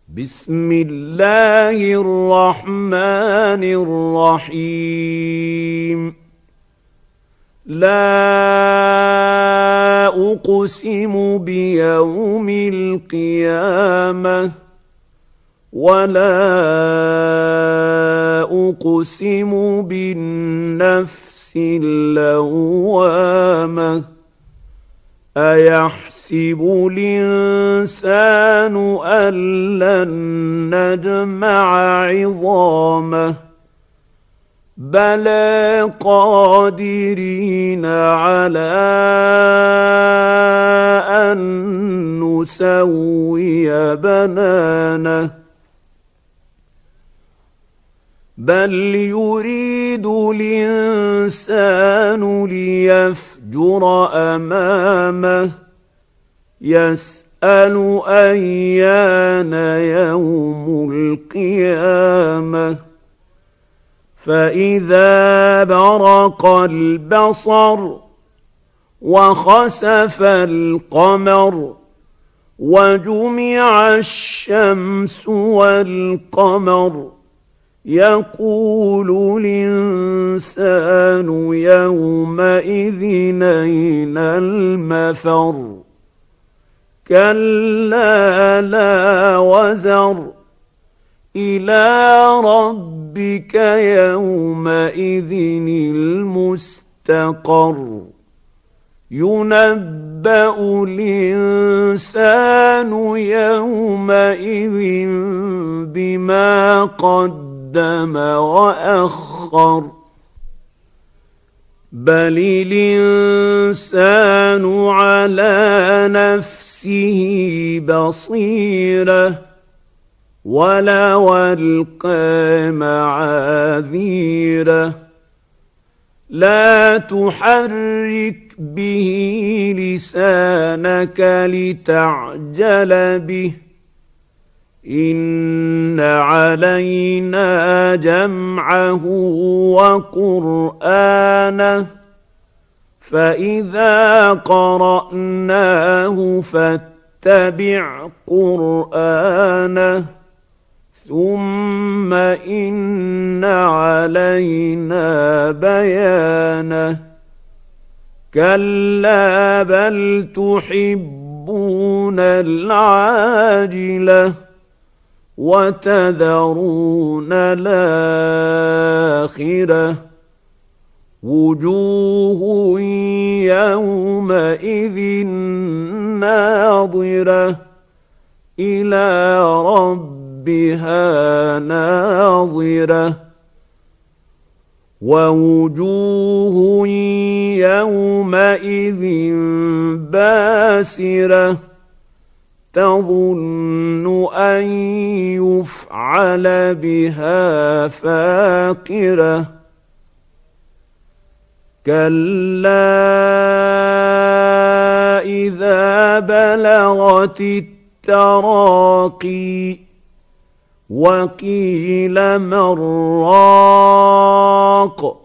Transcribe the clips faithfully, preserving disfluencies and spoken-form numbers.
بسم الله الرحمن الرحيم. لا أقسم بيوم القيامة ولا أقسم بالنفس اللوامة. أيحسب الإنسان أن لن نجمع عظامه بلى قادرين على أن نسوي بنانه بل يريد الإنسان ليفجر أمامه يسأل أيان يوم القيامة. فإذا برق البصر وخسف القمر وجمع الشمس والقمر يقول الإنسان يومئذ أين المفر. كلا لا وزر إلى ربك يومئذ المستقر. ينبأ الإنسان يومئذ بما قدم وأخر. بل الإنسان على نفسه بصيرة ولو ألقى معاذيره. لا تحرك به لسانك لتعجل به إن علينا جمعه وقرآنه فإذا قرأناه فاتبع قرآنه ثم إن علينا بيانه. كلا بل تحبون العاجلة وتذرون الآخرة. وجوه يومئذ ناظرة إلى ربها ناظرة. ووجوه يومئذ باسرة تظن أن يفعل بها فاقرة. كلا إذا بلغت التراقي وقيل من راق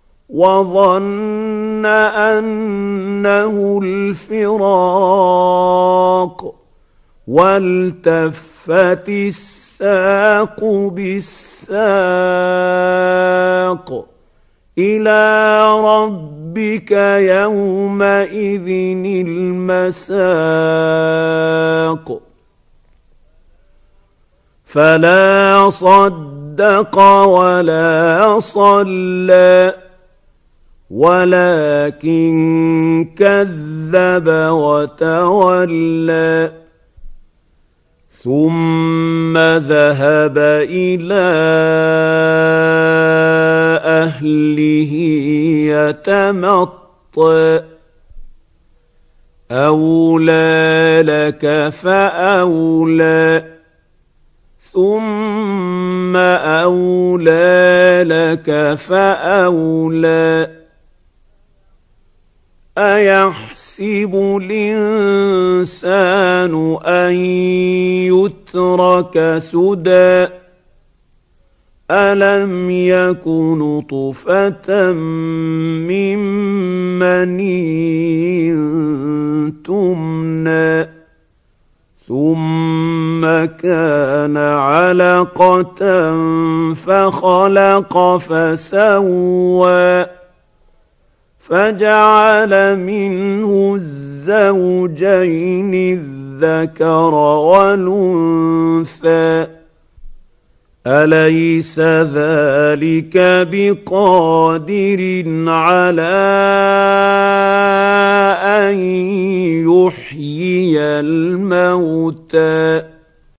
وظن أنه الفراق والتفت الساق بالساق إلى ربك يومئذ المساق. فلا صدق ولا صلى ولكن كذب وتولى ثم ذهب إلى أهله يتمطى. أولى لك فأولى ثم أولى لك فأولى. أيحسب الإنسان أن يترك سدى ألم يك نطفة من مني تمنى ثم كان علقة فخلق فسوى فجعل منه الزوجين الذكر والأنثى أليس ذلك بقادر على أن يحيي الموتى